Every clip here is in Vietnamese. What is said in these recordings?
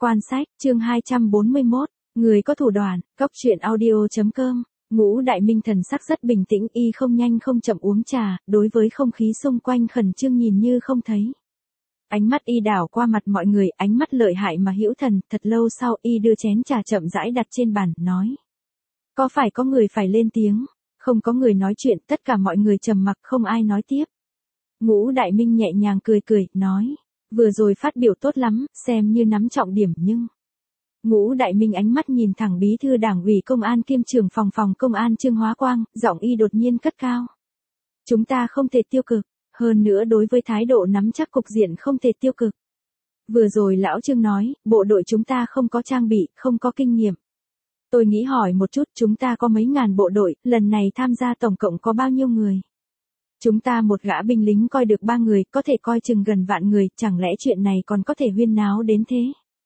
Quan sách, chương 241, người có thủ đoạn, Cóc truyện audio.com. Ngũ Đại Minh thần sắc rất bình tĩnh, y không nhanh không chậm uống trà, đối với không khí xung quanh khẩn trương nhìn như không thấy. Ánh mắt y đảo qua mặt mọi người, ánh mắt lợi hại mà hữu thần, thật lâu sau y đưa chén trà chậm rãi đặt trên bàn, nói. Có phải có người phải lên tiếng? Không có người nói chuyện, tất cả mọi người trầm mặc không ai nói tiếp. Ngũ Đại Minh nhẹ nhàng cười, nói. Vừa rồi phát biểu tốt lắm, xem như nắm trọng điểm nhưng... Ngũ Đại Minh ánh mắt nhìn thẳng bí thư đảng ủy công an kiêm trưởng phòng công an Trương Hóa Quang, giọng y đột nhiên cất cao. Chúng ta không thể tiêu cực, hơn nữa đối với thái độ nắm chắc cục diện không thể tiêu cực. Vừa rồi lão Trương nói, bộ đội chúng ta không có trang bị, không có kinh nghiệm. Tôi nghĩ hỏi một chút, chúng ta có mấy ngàn bộ đội, lần này tham gia tổng cộng có bao nhiêu người? Chúng ta một gã binh lính coi được 3 người, có thể coi chừng gần vạn người, chẳng lẽ chuyện này còn có thể huyên náo đến thế?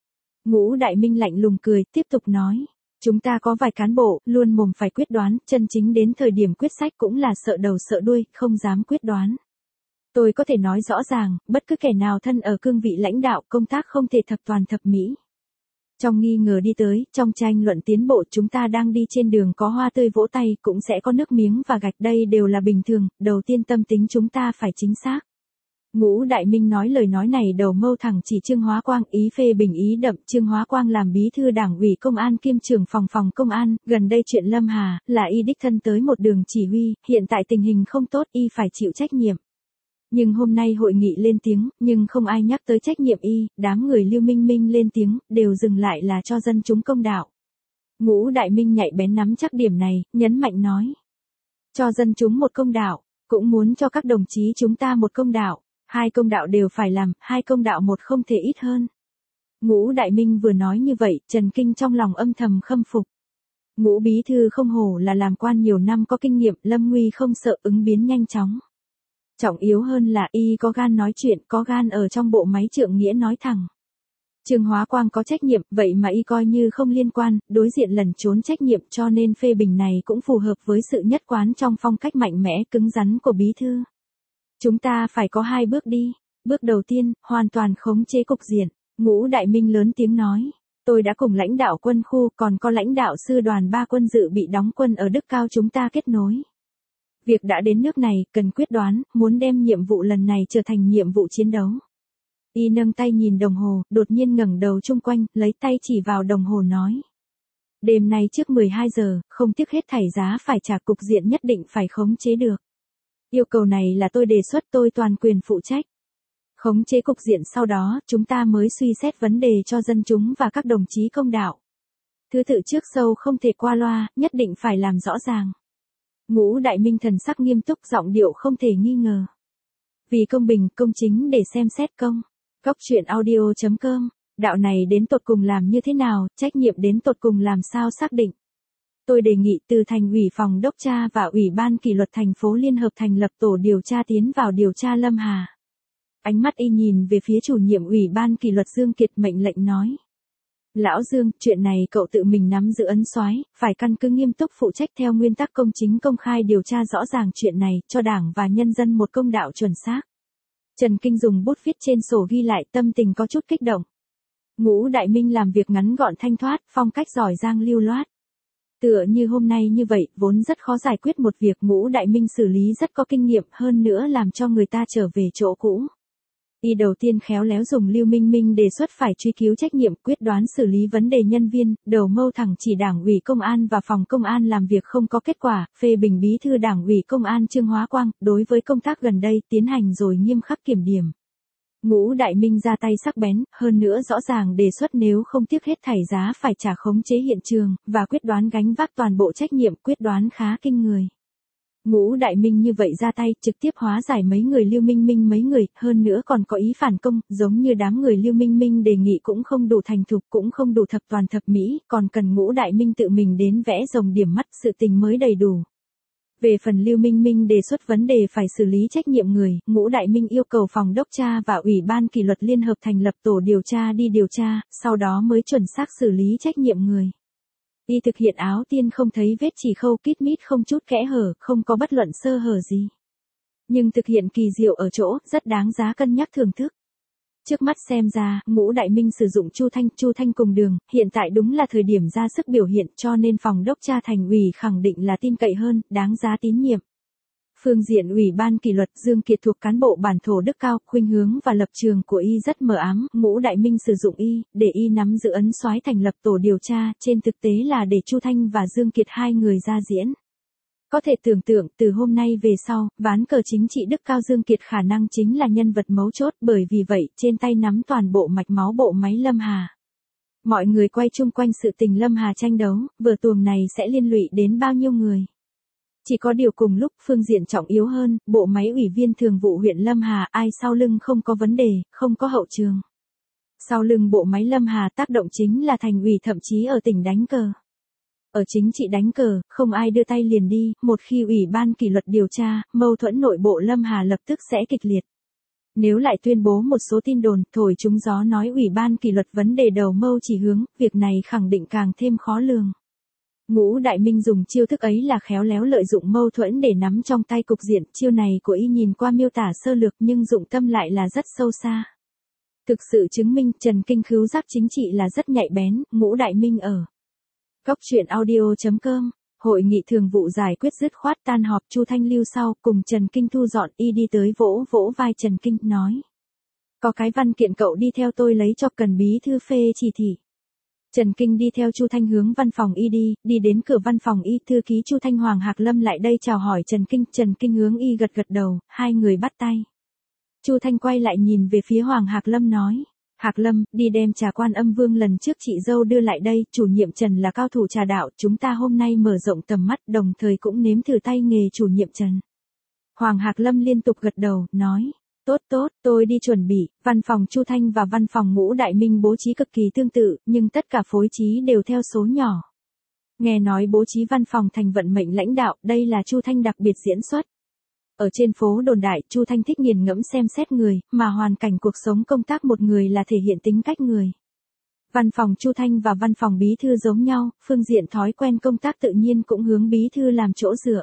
Ngũ Đại Minh lạnh lùng cười, tiếp tục nói. Chúng ta có vài cán bộ, luôn mồm phải quyết đoán, chân chính đến thời điểm quyết sách cũng là sợ đầu sợ đuôi, không dám quyết đoán. Tôi có thể nói rõ ràng, bất cứ kẻ nào thân ở cương vị lãnh đạo công tác không thể thập toàn thập mỹ. Trong nghi ngờ đi tới, trong tranh luận tiến bộ chúng ta đang đi trên đường có hoa tươi vỗ tay cũng sẽ có nước miếng và gạch, đây đều là bình thường, đầu tiên tâm tính chúng ta phải chính xác. Ngũ Đại Minh nói lời nói này đầu mâu thẳng chỉ Trương Hóa Quang, ý phê bình ý đậm. Trương Hóa Quang làm bí thư đảng ủy công an kiêm trưởng phòng công an, gần đây chuyện Lâm Hà, là y đích thân tới một đường chỉ huy, hiện tại tình hình không tốt y phải chịu trách nhiệm. Nhưng hôm nay hội nghị lên tiếng, nhưng không ai nhắc tới trách nhiệm y, đám người Lưu Minh Minh lên tiếng, đều dừng lại là cho dân chúng công đạo. Ngũ Đại Minh nhạy bén nắm chắc điểm này, nhấn mạnh nói. Cho dân chúng một công đạo, cũng muốn cho các đồng chí chúng ta một công đạo. 2 công đạo đều phải làm, 2 công đạo một không thể ít hơn. Ngũ Đại Minh vừa nói như vậy, Trần Kinh trong lòng âm thầm khâm phục. Ngũ bí thư không hổ là làm quan nhiều năm có kinh nghiệm, lâm nguy không sợ, ứng biến nhanh chóng. Trọng yếu hơn là y có gan nói chuyện, có gan ở trong bộ máy trượng nghĩa nói thẳng. Trương Hóa Quang có trách nhiệm, vậy mà y coi như không liên quan, đối diện lẩn trốn trách nhiệm, cho nên phê bình này cũng phù hợp với sự nhất quán trong phong cách mạnh mẽ cứng rắn của bí thư. Chúng ta phải có 2 bước đi. Bước đầu tiên, hoàn toàn khống chế cục diện. Ngũ Đại Minh lớn tiếng nói. Tôi đã cùng lãnh đạo quân khu, còn có lãnh đạo sư đoàn 3 quân dự bị đóng quân ở Đức Cao chúng ta kết nối. Việc đã đến nước này, cần quyết đoán, muốn đem nhiệm vụ lần này trở thành nhiệm vụ chiến đấu. Y nâng tay nhìn đồng hồ, đột nhiên ngẩng đầu chung quanh, lấy tay chỉ vào đồng hồ nói. Đêm nay trước 12 giờ, không tiếc hết thảy giá phải trả, cục diện nhất định phải khống chế được. Yêu cầu này là tôi đề xuất, tôi toàn quyền phụ trách. Khống chế cục diện sau đó, chúng ta mới suy xét vấn đề cho dân chúng và các đồng chí công đạo. Thứ tự trước sau không thể qua loa, nhất định phải làm rõ ràng. Ngũ Đại Minh thần sắc nghiêm túc, giọng điệu không thể nghi ngờ. Vì công bình, công chính để xem xét công. Cóc truyện audio.com, đạo này đến tột cùng làm như thế nào, trách nhiệm đến tột cùng làm sao xác định. Tôi đề nghị từ thành ủy phòng đốc tra và ủy ban kỷ luật thành phố liên hợp thành lập tổ điều tra tiến vào điều tra Lâm Hà. Ánh mắt y nhìn về phía chủ nhiệm ủy ban kỷ luật Dương Kiệt, mệnh lệnh nói. Lão Dương, chuyện này cậu tự mình nắm giữ ấn soái, phải căn cứ nghiêm túc phụ trách theo nguyên tắc công chính công khai điều tra rõ ràng chuyện này, cho đảng và nhân dân một công đạo chuẩn xác. Trần Kinh dùng bút viết trên sổ ghi lại, tâm tình có chút kích động. Ngũ Đại Minh làm việc ngắn gọn thanh thoát, phong cách giỏi giang lưu loát. Tựa như hôm nay như vậy, vốn rất khó giải quyết một việc, Ngũ Đại Minh xử lý rất có kinh nghiệm, hơn nữa làm cho người ta trở về chỗ cũ. Y đầu tiên khéo léo dùng Lưu Minh Minh đề xuất phải truy cứu trách nhiệm, quyết đoán xử lý vấn đề nhân viên, đầu mâu thẳng chỉ đảng ủy công an và phòng công an làm việc không có kết quả, phê bình bí thư đảng ủy công an Trương Hóa Quang, đối với công tác gần đây tiến hành rồi nghiêm khắc kiểm điểm. Ngũ Đại Minh ra tay sắc bén, hơn nữa rõ ràng đề xuất nếu không tiếc hết thảy giá phải trả, khống chế hiện trường, và quyết đoán gánh vác toàn bộ trách nhiệm, quyết đoán khá kinh người. Ngũ Đại Minh như vậy ra tay, trực tiếp hóa giải mấy người Lưu Minh Minh mấy người, hơn nữa còn có ý phản công, giống như đám người Lưu Minh Minh đề nghị cũng không đủ thành thục, cũng không đủ thập toàn thập mỹ, còn cần Ngũ Đại Minh tự mình đến vẽ rồng điểm mắt, sự tình mới đầy đủ. Về phần Lưu Minh Minh đề xuất vấn đề phải xử lý trách nhiệm người, Ngũ Đại Minh yêu cầu phòng đốc tra và ủy ban kỷ luật liên hợp thành lập tổ điều tra đi điều tra, sau đó mới chuẩn xác xử lý trách nhiệm người. Y thực hiện áo tiên không thấy vết chỉ khâu kít mít, không chút kẽ hở, không có bất luận sơ hở gì. Nhưng thực hiện kỳ diệu ở chỗ, rất đáng giá cân nhắc thưởng thức. Trước mắt xem ra, Ngũ Đại Minh sử dụng Chu Thanh cùng Đường, hiện tại đúng là thời điểm ra sức biểu hiện, cho nên phòng đốc tra thành ủy khẳng định là tin cậy hơn, đáng giá tín nhiệm. Phương diện ủy ban kỷ luật, Dương Kiệt thuộc cán bộ bản thổ đức cao, khuynh hướng và lập trường của y rất mờ ám, Ngũ Đại Minh sử dụng y, để y nắm giữ ấn soái thành lập tổ điều tra, trên thực tế là để Chu Thanh và Dương Kiệt hai người ra diễn. Có thể tưởng tượng, từ hôm nay về sau, ván cờ chính trị đức cao Dương Kiệt khả năng chính là nhân vật mấu chốt, bởi vì vậy, trên tay nắm toàn bộ mạch máu bộ máy Lâm Hà. Mọi người quay chung quanh sự tình Lâm Hà tranh đấu, vở tuồng này sẽ liên lụy đến bao nhiêu người. Chỉ có điều cùng lúc, phương diện trọng yếu hơn, bộ máy ủy viên thường vụ huyện Lâm Hà, ai sau lưng không có vấn đề, không có hậu trường. Sau lưng bộ máy Lâm Hà tác động chính là thành ủy, thậm chí ở tỉnh đánh cờ. Ở chính trị đánh cờ, không ai đưa tay liền đi, một khi ủy ban kỷ luật điều tra, mâu thuẫn nội bộ Lâm Hà lập tức sẽ kịch liệt. Nếu lại tuyên bố một số tin đồn, thổi trúng gió nói ủy ban kỷ luật vấn đề đầu mâu chỉ hướng, việc này khẳng định càng thêm khó lường. Ngũ Đại Minh dùng chiêu thức ấy là khéo léo lợi dụng mâu thuẫn để nắm trong tay cục diện, chiêu này của y nhìn qua miêu tả sơ lược nhưng dụng tâm lại là rất sâu xa. Thực sự chứng minh Trần Kinh khứu giác chính trị là rất nhạy bén, Ngũ Đại Minh ở. Góc truyện audio.com, hội nghị thường vụ giải quyết dứt khoát tan họp, Chu Thanh lưu sau, cùng Trần Kinh thu dọn, y đi tới vỗ vỗ vai Trần Kinh, nói. Có cái văn kiện cậu đi theo tôi lấy cho, cần bí thư phê chỉ thị. Trần Kinh đi theo Chu Thanh hướng văn phòng y đi đến cửa văn phòng y, thư ký Chu Thanh Hoàng Hạc Lâm lại đây chào hỏi Trần Kinh hướng y gật gật đầu, hai người bắt tay. Chu Thanh quay lại nhìn về phía Hoàng Hạc Lâm nói. Hạc Lâm, đi đem trà Quan Âm Vương lần trước chị dâu đưa lại đây, chủ nhiệm Trần là cao thủ trà đạo, chúng ta hôm nay mở rộng tầm mắt, đồng thời cũng nếm thử tay nghề chủ nhiệm Trần. Hoàng Hạc Lâm liên tục gật đầu, nói, tốt, tôi đi chuẩn bị. Văn phòng Chu Thanh và văn phòng Ngũ Đại Minh bố trí cực kỳ tương tự, nhưng tất cả phối trí đều theo số nhỏ. Nghe nói bố trí văn phòng thành vận mệnh lãnh đạo, đây là Chu Thanh đặc biệt diễn xuất. Ở trên phố đồn đại, Chu Thanh thích nghiền ngẫm xem xét người, mà hoàn cảnh cuộc sống công tác một người là thể hiện tính cách người. Văn phòng Chu Thanh và văn phòng bí thư giống nhau, phương diện thói quen công tác tự nhiên cũng hướng bí thư làm chỗ dựa.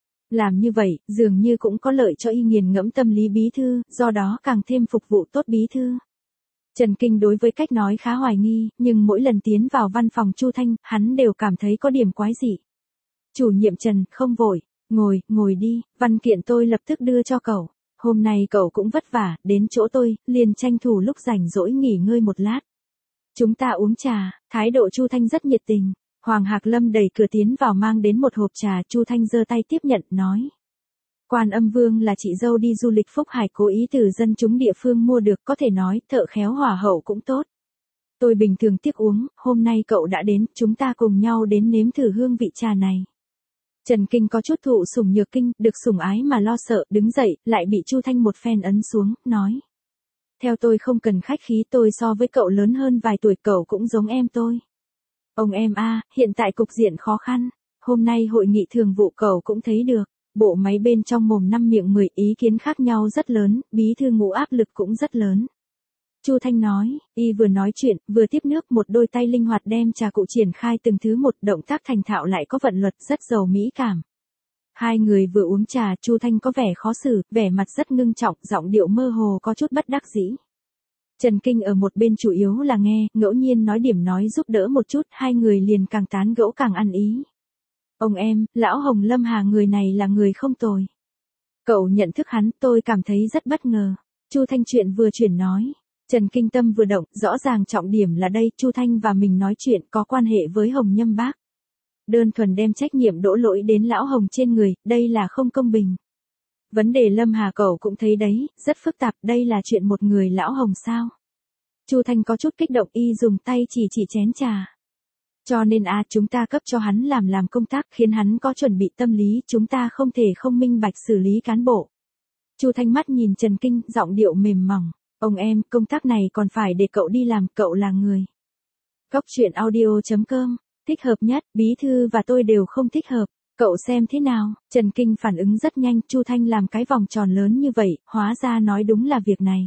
Làm như vậy, dường như cũng có lợi cho y nghiền ngẫm tâm lý bí thư, do đó càng thêm phục vụ tốt bí thư. Trần Kinh đối với cách nói khá hoài nghi, nhưng mỗi lần tiến vào văn phòng Chu Thanh, hắn đều cảm thấy có điểm quái dị. Chủ nhiệm Trần, không vội. Ngồi đi, văn kiện tôi lập tức đưa cho cậu. Hôm nay cậu cũng vất vả, đến chỗ tôi, liền tranh thủ lúc rảnh rỗi nghỉ ngơi một lát. Chúng ta uống trà, thái độ Chu Thanh rất nhiệt tình. Hoàng Hạc Lâm đẩy cửa tiến vào mang đến một hộp trà, Chu Thanh giơ tay tiếp nhận, nói. Quan Âm Vương là chị dâu đi du lịch Phúc Hải cố ý từ dân chúng địa phương mua được, có thể nói, thợ khéo hỏa hậu cũng tốt. Tôi bình thường tiếc uống, hôm nay cậu đã đến, chúng ta cùng nhau đến nếm thử hương vị trà này. Trần Kinh có chút thụ sủng nhược kinh, được sủng ái mà lo sợ, đứng dậy, lại bị Chu Thanh một phen ấn xuống, nói. Theo tôi không cần khách khí, tôi so với cậu lớn hơn vài tuổi, cậu cũng giống em tôi. Ông em a, hiện tại cục diện khó khăn, hôm nay hội nghị thường vụ cậu cũng thấy được, bộ máy bên trong mồm năm miệng 10, ý kiến khác nhau rất lớn, bí thư Ngũ áp lực cũng rất lớn. Chu Thanh nói, y vừa nói chuyện, vừa tiếp nước, một đôi tay linh hoạt đem trà cụ triển khai từng thứ một, động tác thành thạo lại có vận luật, rất giàu mỹ cảm. Hai người vừa uống trà, Chu Thanh có vẻ khó xử, vẻ mặt rất ngưng trọng, giọng điệu mơ hồ có chút bất đắc dĩ. Trần Kinh ở một bên chủ yếu là nghe, ngẫu nhiên nói điểm nói giúp đỡ một chút, hai người liền càng tán gẫu càng ăn ý. Ông em, lão Hồng Lâm Hà người này là người không tồi. Cậu nhận thức hắn, tôi cảm thấy rất bất ngờ. Chu Thanh chuyện vừa chuyển nói. Trần Kinh tâm vừa động, rõ ràng trọng điểm là đây, Chu Thanh và mình nói chuyện có quan hệ với Hồng Nhâm Bác. Đơn thuần đem trách nhiệm đổ lỗi đến lão Hồng trên người, đây là không công bình. Vấn đề Lâm Hà cậu cũng thấy đấy, rất phức tạp, đây là chuyện một người lão Hồng sao? Chu Thanh có chút kích động, y dùng tay chỉ chén trà. Cho nên chúng ta cấp cho hắn làm công tác, khiến hắn có chuẩn bị tâm lý, chúng ta không thể không minh bạch xử lý cán bộ. Chu Thanh mắt nhìn Trần Kinh, giọng điệu mềm mỏng. Ông em, công tác này còn phải để cậu đi làm, cậu là người. Góc truyện audio.com, thích hợp nhất, bí thư và tôi đều không thích hợp, cậu xem thế nào? Trần Kinh phản ứng rất nhanh, Chu Thanh làm cái vòng tròn lớn như vậy, hóa ra nói đúng là việc này.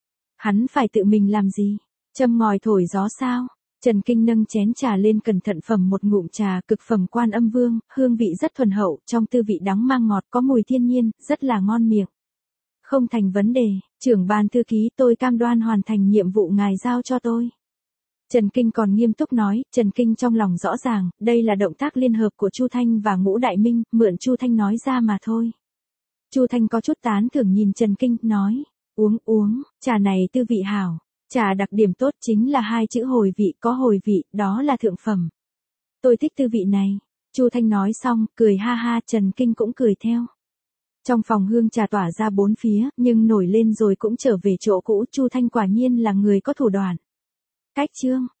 Hắn phải tự mình làm gì? Châm ngòi thổi gió sao? Trần Kinh nâng chén trà lên cẩn thận phẩm một ngụm trà, cực phẩm Quan Âm Vương, hương vị rất thuần hậu, trong tư vị đắng mang ngọt, có mùi thiên nhiên, rất là ngon miệng. Không thành vấn đề, Trưởng ban thư ký, tôi cam đoan hoàn thành nhiệm vụ ngài giao cho tôi. Trần Kinh còn nghiêm túc nói, Trần Kinh trong lòng rõ ràng, đây là động tác liên hợp của Chu Thanh và Ngũ Đại Minh, mượn Chu Thanh nói ra mà thôi. Chu Thanh có chút tán thưởng nhìn Trần Kinh, nói, uống, trà này tư vị hảo, trà đặc điểm tốt chính là 2 chữ hồi vị, có hồi vị, đó là thượng phẩm. Tôi thích tư vị này. Chu Thanh nói xong, cười ha ha, Trần Kinh cũng cười theo. Trong phòng hương trà tỏa ra 4 phía, nhưng nổi lên rồi cũng trở về chỗ cũ, Chu Thanh quả nhiên là người có thủ đoạn. Cách chương